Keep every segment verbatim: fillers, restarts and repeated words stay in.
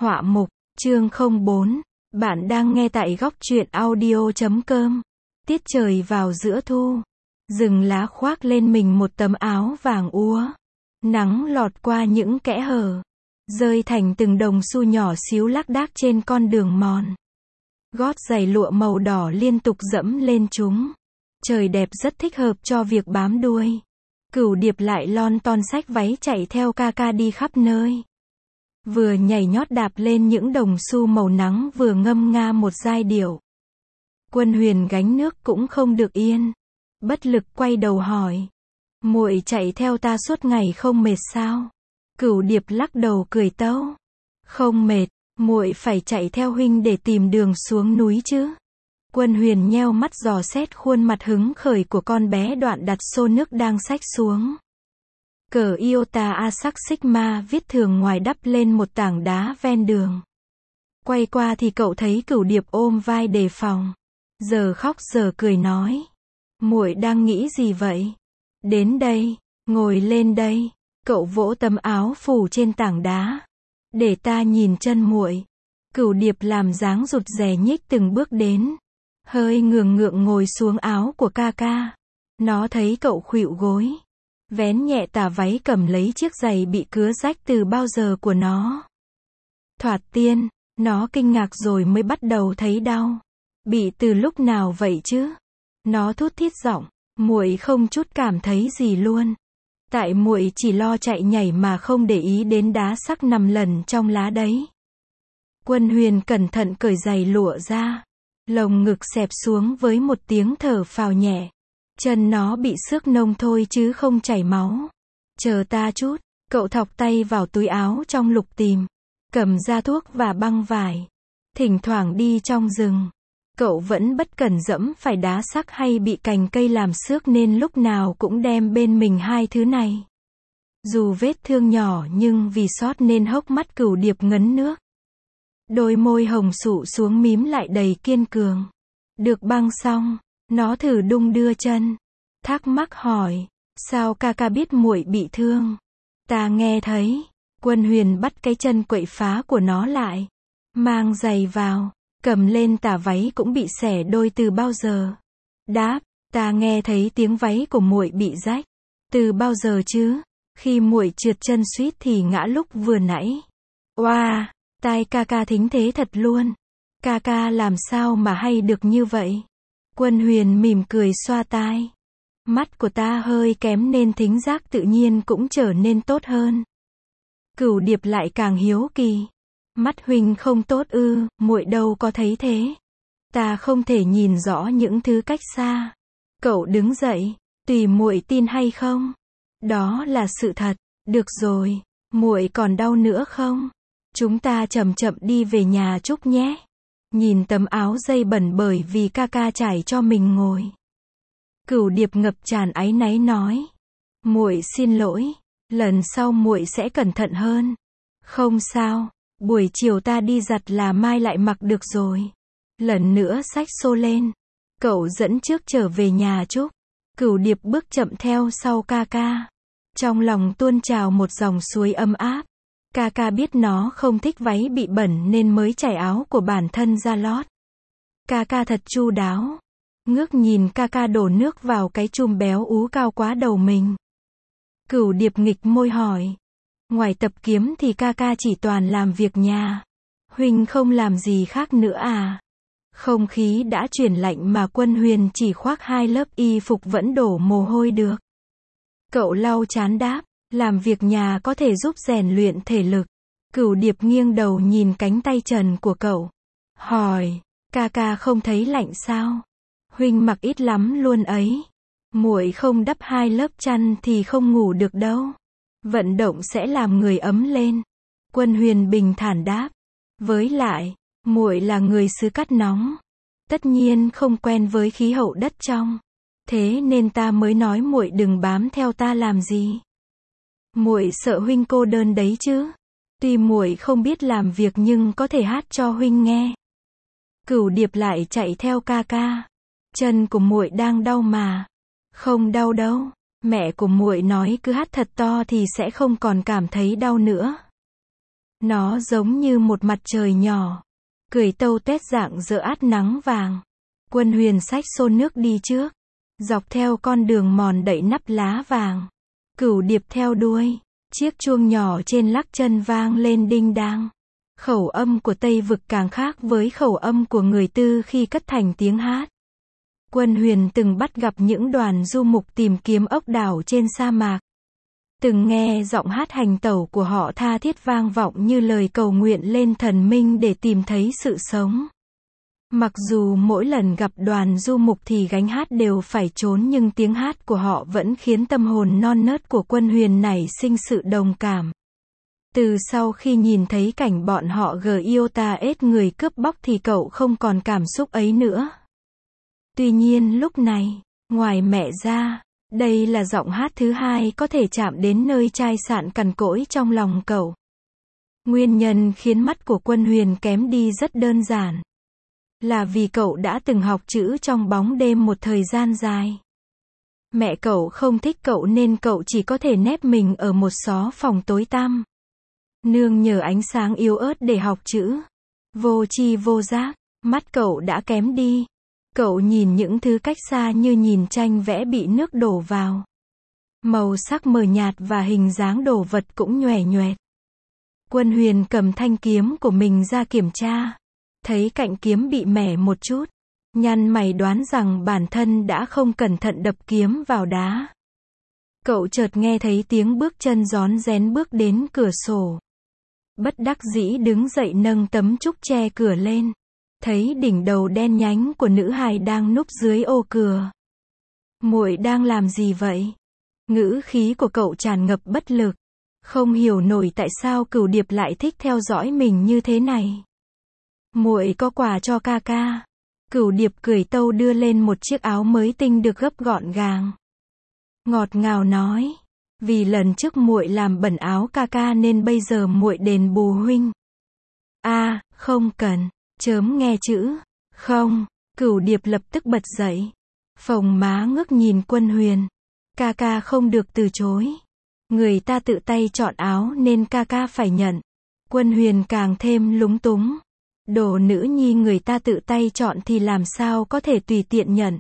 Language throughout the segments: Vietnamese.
Họa mục, chương không bốn. Bạn đang nghe tại góc truyện audio chấm com. Tiết trời vào giữa thu. Rừng lá khoác lên mình một tấm áo vàng úa. Nắng lọt qua những kẽ hở. Rơi thành từng đồng xu nhỏ xíu lác đác trên con đường mòn. Gót giày lụa màu đỏ liên tục dẫm lên chúng. Trời đẹp rất thích hợp cho việc bám đuôi. Cửu điệp lại lon ton xách váy chạy theo ca ca đi khắp nơi. Vừa nhảy nhót đạp lên những đồng xu màu nắng vừa ngâm nga một giai điệu. Quân Huyền gánh nước cũng không được yên. Bất lực quay đầu hỏi. Muội chạy theo ta suốt ngày không mệt sao? Cửu điệp lắc đầu cười tâu. Không mệt, muội phải chạy theo huynh để tìm đường xuống núi chứ. Quân Huyền nheo mắt dò xét khuôn mặt hứng khởi của con bé, đoạn đặt xô nước đang xách xuống. Cờ Iota Asac Sigma viết thường ngoài đắp lên một tảng đá ven đường. Quay qua thì cậu thấy Cửu điệp ôm vai đề phòng. Giờ khóc giờ cười nói. Muội đang nghĩ gì vậy? Đến đây, ngồi lên đây. Cậu vỗ tấm áo phủ trên tảng đá. Để ta nhìn chân muội. Cửu điệp làm dáng rụt rè nhích từng bước đến. Hơi ngượng ngượng ngồi xuống áo của ca ca. Nó thấy cậu khuỵu gối. Vén nhẹ tà váy, cầm lấy chiếc giày bị cứa rách từ bao giờ của nó. Thoạt tiên, nó kinh ngạc rồi mới bắt đầu thấy đau. Bị từ lúc nào vậy chứ? Nó thút thít giọng, muội không chút cảm thấy gì luôn. Tại muội chỉ lo chạy nhảy mà không để ý đến đá sắc nằm lẩn trong lá đấy. Quân Huyền cẩn thận cởi giày lụa ra. Lồng ngực xẹp xuống với một tiếng thở phào nhẹ. Chân nó bị xước nông thôi chứ không chảy máu. Chờ ta chút, cậu thọc tay vào túi áo trong lục tìm. Cầm ra thuốc và băng vải. Thỉnh thoảng đi trong rừng. Cậu vẫn bất cẩn dẫm phải đá sắc hay bị cành cây làm xước nên lúc nào cũng đem bên mình hai thứ này. Dù vết thương nhỏ nhưng vì sót nên hốc mắt Cửu điệp ngấn nước. Đôi môi hồng sụ xuống mím lại đầy kiên cường. Được băng xong, nó thử đung đưa chân. Thắc mắc hỏi, sao ca ca biết muội bị thương? Ta nghe thấy. Quân Huyền bắt cái chân quậy phá của nó lại. Mang giày vào, cầm lên tà váy cũng bị xẻ đôi từ bao giờ? Đáp, ta nghe thấy tiếng váy của muội bị rách. Từ bao giờ chứ? Khi muội trượt chân suýt thì ngã lúc vừa nãy. Oa, wow, tai ca ca thính thế thật luôn. Ca ca làm sao mà hay được như vậy? Quân Huyền mỉm cười xoa tai. Mắt của ta hơi kém nên thính giác tự nhiên cũng trở nên tốt hơn. Cửu điệp lại càng hiếu kỳ. Mắt huynh không tốt ư? Muội đâu có thấy thế. Ta không thể nhìn rõ những thứ cách xa. Cậu đứng dậy, tùy muội tin hay không. Đó là sự thật. Được rồi, muội còn đau nữa không? Chúng ta chậm chậm đi về nhà Trúc nhé. Nhìn tấm áo dây bẩn bởi vì ca ca trải cho mình ngồi. Cửu điệp ngập tràn áy náy nói. Muội xin lỗi, lần sau muội sẽ cẩn thận hơn. Không sao, buổi chiều ta đi giặt là mai lại mặc được rồi. Lần nữa xách xô lên. Cậu dẫn trước trở về nhà Trúc. Cửu điệp bước chậm theo sau ca ca. Trong lòng tuôn trào một dòng suối ấm áp. Ca ca biết nó không thích váy bị bẩn nên mới trải áo của bản thân ra lót. Ca ca thật chu đáo. Ngước nhìn ca ca đổ nước vào cái chum béo ú cao quá đầu mình. Cửu điệp nghịch môi hỏi. Ngoài tập kiếm thì ca ca chỉ toàn làm việc nhà. Huynh không làm gì khác nữa à? Không khí đã chuyển lạnh mà Quân Huyền chỉ khoác hai lớp y phục vẫn đổ mồ hôi được. Cậu lau trán đáp. Làm việc nhà có thể giúp rèn luyện thể lực. Cửu điệp nghiêng đầu nhìn cánh tay trần của cậu. Hỏi, ca ca không thấy lạnh sao? Huynh mặc ít lắm luôn ấy. Muội không đắp hai lớp chăn thì không ngủ được đâu. Vận động sẽ làm người ấm lên. Quân Huyền bình thản đáp. Với lại, muội là người xứ cắt nóng. Tất nhiên không quen với khí hậu đất trong. Thế nên ta mới nói muội đừng bám theo ta làm gì. Muội sợ huynh cô đơn đấy chứ. Tuy muội không biết làm việc nhưng có thể hát cho huynh nghe. Cửu điệp lại chạy theo ca ca. Chân của muội đang đau mà. Không đau đâu. Mẹ của muội nói cứ hát thật to thì sẽ không còn cảm thấy đau nữa. Nó giống như một mặt trời nhỏ, cười tâu tuét rạng rỡ át nắng vàng. Quân Huyền xách xô nước đi trước, dọc theo con đường mòn đậy nắp lá vàng. Cửu Điệp theo đuôi, chiếc chuông nhỏ trên lắc chân vang lên đinh đang. Khẩu âm của Tây Vực càng khác với khẩu âm của người Tư khi cất thành tiếng hát. Quân Huyền từng bắt gặp những đoàn du mục tìm kiếm ốc đảo trên sa mạc. Từng nghe giọng hát hành tẩu của họ tha thiết vang vọng như lời cầu nguyện lên thần minh để tìm thấy sự sống. Mặc dù mỗi lần gặp đoàn du mục thì gánh hát đều phải trốn, nhưng tiếng hát của họ vẫn khiến tâm hồn non nớt của Quân Huyền nảy sinh sự đồng cảm. Từ sau khi nhìn thấy cảnh bọn họ Giota ết người cướp bóc thì cậu không còn cảm xúc ấy nữa. Tuy nhiên lúc này, ngoài mẹ ra, đây là giọng hát thứ hai có thể chạm đến nơi chai sạn cằn cỗi trong lòng cậu. Nguyên nhân khiến mắt của Quân Huyền kém đi rất đơn giản. Là vì cậu đã từng học chữ trong bóng đêm một thời gian dài. Mẹ cậu không thích cậu nên cậu chỉ có thể nép mình ở một xó phòng tối tăm. Nương nhờ ánh sáng yếu ớt để học chữ. Vô tri vô giác, mắt cậu đã kém đi. Cậu nhìn những thứ cách xa như nhìn tranh vẽ bị nước đổ vào. Màu sắc mờ nhạt và hình dáng đồ vật cũng nhoẻn nhoẹt. Quân Huyền cầm thanh kiếm của mình ra kiểm tra. Thấy cạnh kiếm bị mẻ một chút. Nhăn mày đoán rằng bản thân đã không cẩn thận đập kiếm vào đá. Cậu chợt nghe thấy tiếng bước chân rón rén bước đến cửa sổ. Bất đắc dĩ đứng dậy nâng tấm trúc che cửa lên. Thấy đỉnh đầu đen nhánh của nữ hài đang núp dưới ô cửa. Muội đang làm gì vậy? Ngữ khí của cậu tràn ngập bất lực. Không hiểu nổi tại sao Cửu Điệp lại thích theo dõi mình như thế này. Muội có quà cho ca ca. Cửu Điệp cười tâu đưa lên một chiếc áo mới tinh được gấp gọn gàng. Ngọt ngào nói, vì lần trước muội làm bẩn áo ca ca nên bây giờ muội đền bù huynh. A, à, không cần, chớm nghe chữ. Không, Cửu Điệp lập tức bật dậy. Phồng má ngước nhìn Quân Huyền. Ca ca không được từ chối. Người ta tự tay chọn áo nên ca ca phải nhận. Quân Huyền càng thêm lúng túng. Đồ nữ nhi người ta tự tay chọn thì làm sao có thể tùy tiện nhận.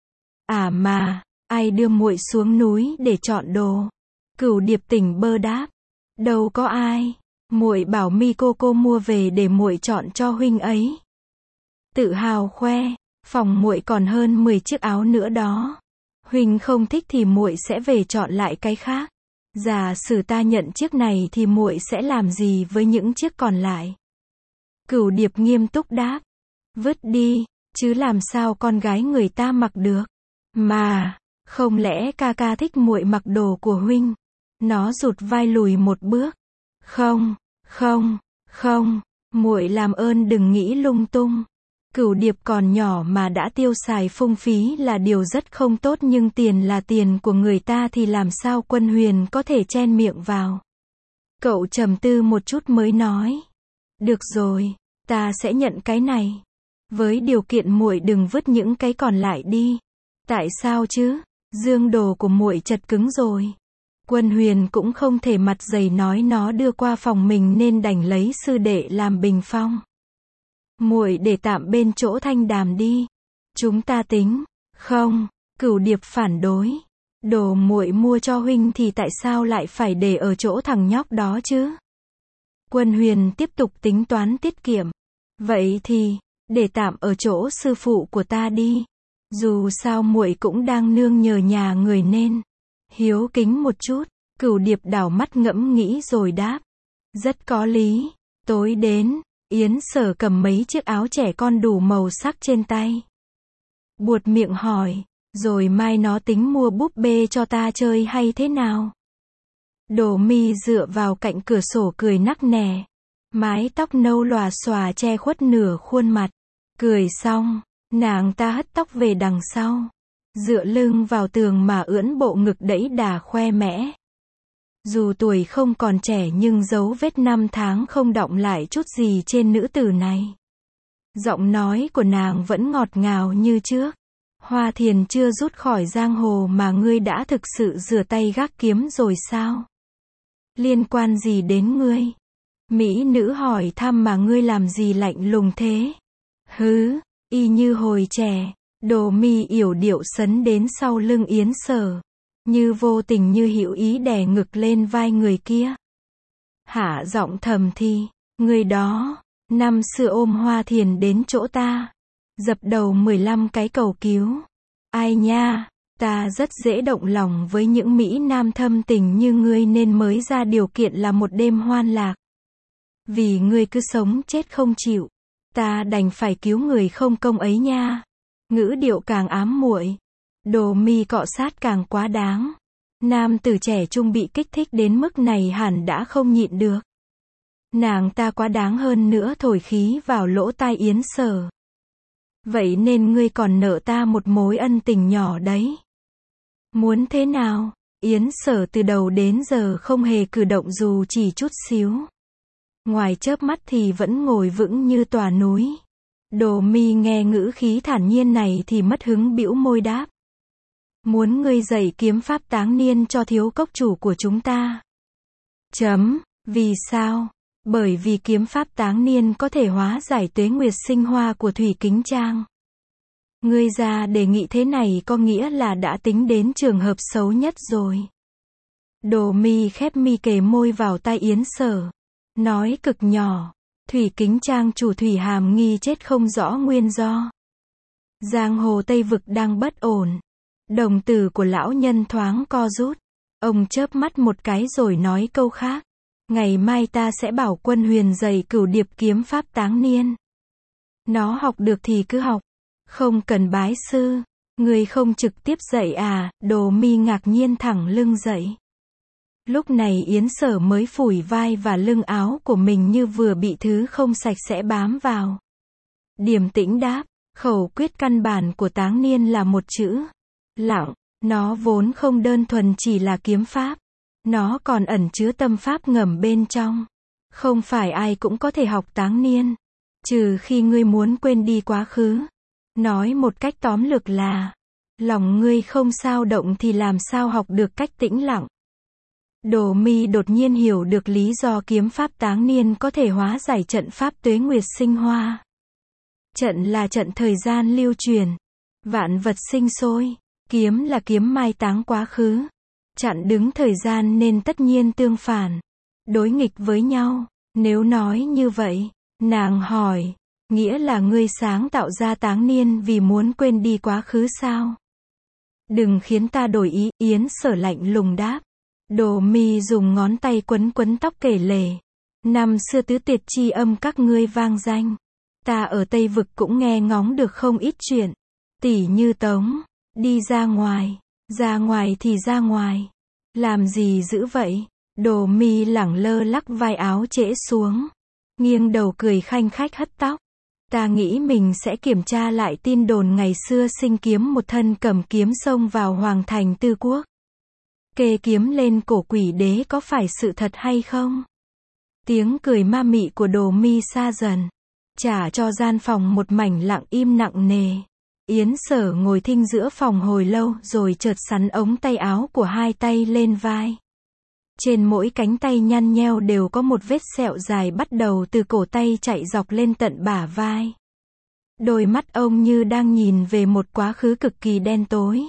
À mà, ai đưa muội xuống núi để chọn đồ? Cửu Điệp tỉnh bơ đáp. Đâu có ai. Muội bảo mi cô cô mua về để muội chọn cho huynh ấy. Tự hào khoe, phòng muội còn hơn mười chiếc áo nữa đó. Huynh không thích thì muội sẽ về chọn lại cái khác. Giả sử ta nhận chiếc này thì muội sẽ làm gì với những chiếc còn lại? Cửu Điệp nghiêm túc đáp. Vứt đi, chứ làm sao con gái người ta mặc được. Mà, không lẽ ca ca thích muội mặc đồ của huynh? Nó rụt vai lùi một bước. Không, không, không, muội làm ơn đừng nghĩ lung tung. Cửu Điệp còn nhỏ mà đã tiêu xài phung phí là điều rất không tốt, nhưng tiền là tiền của người ta thì làm sao Quân Huyền có thể chen miệng vào. Cậu trầm tư một chút mới nói. Được rồi, ta sẽ nhận cái này. Với điều kiện muội đừng vứt những cái còn lại đi. Tại sao chứ? Dương đồ của muội chật cứng rồi. Quân Huyền cũng không thể mặt dày nói nó đưa qua phòng mình nên đành lấy sư đệ làm bình phong. Muội để tạm bên chỗ Thanh Đàm đi. Chúng ta tính. Không, Cửu Điệp phản đối. Đồ muội mua cho huynh thì tại sao lại phải để ở chỗ thằng nhóc đó chứ? Quân Huyền tiếp tục tính toán tiết kiệm. Vậy thì, để tạm ở chỗ sư phụ của ta đi. Dù sao muội cũng đang nương nhờ nhà người nên hiếu kính một chút. Cửu Điệp đảo mắt ngẫm nghĩ rồi đáp. Rất có lý. Tối đến, Yến Sở cầm mấy chiếc áo trẻ con đủ màu sắc trên tay. Buột miệng hỏi, rồi mai nó tính mua búp bê cho ta chơi hay thế nào? Đổ Mi dựa vào cạnh cửa sổ cười nắc nẻ. Mái tóc nâu lòa xòa che khuất nửa khuôn mặt. Cười xong, nàng ta hất tóc về đằng sau. Dựa lưng vào tường mà ưỡn bộ ngực đẫy đà khoe mẽ. Dù tuổi không còn trẻ nhưng dấu vết năm tháng không đọng lại chút gì trên nữ tử này. Giọng nói của nàng vẫn ngọt ngào như trước. Hoa Thiền chưa rút khỏi giang hồ mà ngươi đã thực sự rửa tay gác kiếm rồi sao? Liên quan gì đến ngươi? Mỹ nữ hỏi thăm mà ngươi làm gì lạnh lùng thế? Hứ, y như hồi trẻ, Đồ Mi yểu điệu sấn đến sau lưng Yến Sở, như vô tình như hữu ý đè ngực lên vai người kia. Hạ giọng thầm thì, người đó, năm xưa ôm Hoa Thiền đến chỗ ta, dập đầu mười lăm cái cầu cứu. Ai nha, ta rất dễ động lòng với những Mỹ Nam thâm tình như ngươi nên mới ra điều kiện là một đêm hoan lạc. Vì ngươi cứ sống chết không chịu, ta đành phải cứu người không công ấy nha. Ngữ điệu càng ám muội, Đồ Mi cọ sát càng quá đáng. Nam tử trẻ trung bị kích thích đến mức này hẳn đã không nhịn được. Nàng ta quá đáng hơn nữa thổi khí vào lỗ tai Yến Sở. Vậy nên ngươi còn nợ ta một mối ân tình nhỏ đấy. Muốn thế nào? Yến Sở từ đầu đến giờ không hề cử động dù chỉ chút xíu. Ngoài chớp mắt thì vẫn ngồi vững như tòa núi. Đồ Mi nghe ngữ khí thản nhiên này thì mất hứng bĩu môi đáp. Muốn ngươi dạy kiếm pháp táng niên cho thiếu cốc chủ của chúng ta. Chấm, vì sao? Bởi vì kiếm pháp táng niên có thể hóa giải tuế nguyệt sinh hoa của Thủy Kính Trang. Ngươi ra đề nghị thế này có nghĩa là đã tính đến trường hợp xấu nhất rồi. Đồ Mi khép mi kề môi vào tai Yến Sở. Nói cực nhỏ, Thủy Kính Trang chủ Thủy Hàm nghi chết không rõ nguyên do. Giang hồ Tây Vực đang bất ổn. Đồng tử của lão nhân thoáng co rút. Ông chớp mắt một cái rồi nói câu khác. Ngày mai ta sẽ bảo Quân Huyền dạy Cửu Điệp kiếm pháp táng niên. Nó học được thì cứ học. Không cần bái sư. Người không trực tiếp dạy à? Đồ Mi ngạc nhiên thẳng lưng dậy. Lúc này Yến Sở mới phủi vai và lưng áo của mình như vừa bị thứ không sạch sẽ bám vào. Điềm tĩnh đáp, khẩu quyết căn bản của táng niên là một chữ. Lặng, nó vốn không đơn thuần chỉ là kiếm pháp. Nó còn ẩn chứa tâm pháp ngầm bên trong. Không phải ai cũng có thể học táng niên. Trừ khi ngươi muốn quên đi quá khứ. Nói một cách tóm lược là, lòng ngươi không sao động thì làm sao học được cách tĩnh lặng. Đồ Mi đột nhiên hiểu được lý do kiếm pháp táng niên có thể hóa giải trận pháp tuế nguyệt sinh hoa. Trận là trận thời gian lưu truyền. Vạn vật sinh sôi. Kiếm là kiếm mai táng quá khứ. Chặn đứng thời gian nên tất nhiên tương phản. Đối nghịch với nhau. Nếu nói như vậy, nàng hỏi, nghĩa là ngươi sáng tạo ra táng niên vì muốn quên đi quá khứ sao? Đừng khiến ta đổi ý, Yến Sở lạnh lùng đáp. Đồ Mi dùng ngón tay quấn quấn tóc kể lể. Năm xưa tứ tuyệt chi âm các ngươi vang danh. Ta ở Tây Vực cũng nghe ngóng được không ít chuyện. Tỉ như Tống, đi ra ngoài, ra ngoài thì ra ngoài. Làm gì dữ vậy? Đồ Mi lẳng lơ lắc vai áo trễ xuống. Nghiêng đầu cười khanh khách hất tóc. Ta nghĩ mình sẽ kiểm tra lại tin đồn ngày xưa sinh kiếm một thân cầm kiếm xông vào Hoàng thành Tư Quốc. Kê kiếm lên cổ quỷ đế có phải sự thật hay không? Tiếng cười ma mị của Đồ Mi xa dần. Trả cho gian phòng một mảnh lặng im nặng nề. Yến Sở ngồi thinh giữa phòng hồi lâu rồi chợt sắn ống tay áo của hai tay lên vai. Trên mỗi cánh tay nhăn nheo đều có một vết sẹo dài bắt đầu từ cổ tay chạy dọc lên tận bả vai. Đôi mắt ông như đang nhìn về một quá khứ cực kỳ đen tối.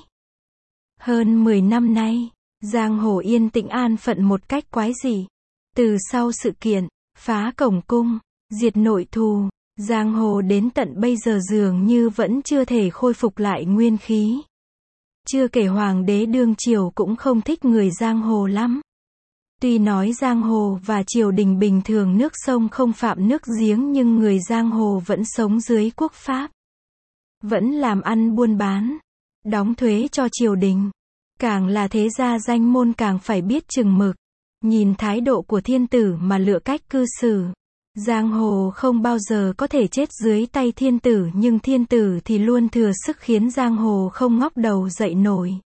Hơn mười năm nay, giang hồ yên tĩnh an phận một cách quái dị. Từ sau sự kiện, phá cổng cung, diệt nội thù, giang hồ đến tận bây giờ dường như vẫn chưa thể khôi phục lại nguyên khí. Chưa kể hoàng đế đương triều cũng không thích người giang hồ lắm. Tuy nói giang hồ và triều đình bình thường nước sông không phạm nước giếng nhưng người giang hồ vẫn sống dưới quốc pháp. Vẫn làm ăn buôn bán, đóng thuế cho triều đình. Càng là thế gia danh môn càng phải biết chừng mực. Nhìn thái độ của thiên tử mà lựa cách cư xử. Giang hồ không bao giờ có thể chết dưới tay thiên tử nhưng thiên tử thì luôn thừa sức khiến giang hồ không ngóc đầu dậy nổi.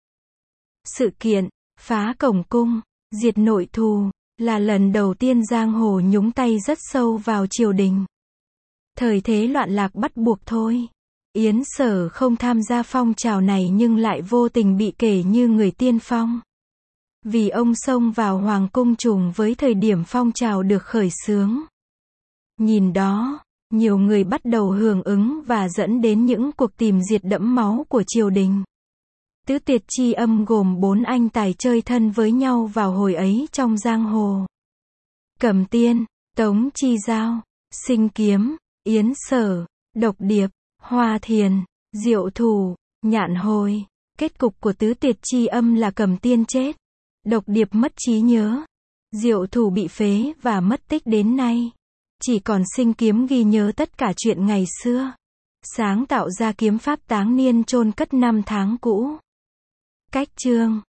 Sự kiện, phá cổng cung, diệt nội thù, là lần đầu tiên giang hồ nhúng tay rất sâu vào triều đình. Thời thế loạn lạc bắt buộc thôi. Yến Sở không tham gia phong trào này nhưng lại vô tình bị kể như người tiên phong. Vì ông xông vào hoàng cung trùng với thời điểm phong trào được khởi xướng. Nhìn đó, nhiều người bắt đầu hưởng ứng và dẫn đến những cuộc tìm diệt đẫm máu của triều đình. Tứ Tiệt Chi Âm gồm bốn anh tài chơi thân với nhau vào hồi ấy trong giang hồ. Cẩm Tiên, Tống Chi Giao, Sinh Kiếm, Yến Sở, Độc Điệp, Hoa Thiền, Diệu Thủ, Nhạn Hồi. Kết cục của Tứ Tiệt Chi Âm là Cẩm Tiên chết, Độc Điệp mất trí nhớ, Diệu Thủ bị phế và mất tích đến nay. Chỉ còn Sinh Kiếm ghi nhớ tất cả chuyện ngày xưa. Sáng tạo ra kiếm pháp táng niên chôn cất năm tháng cũ. Cách chương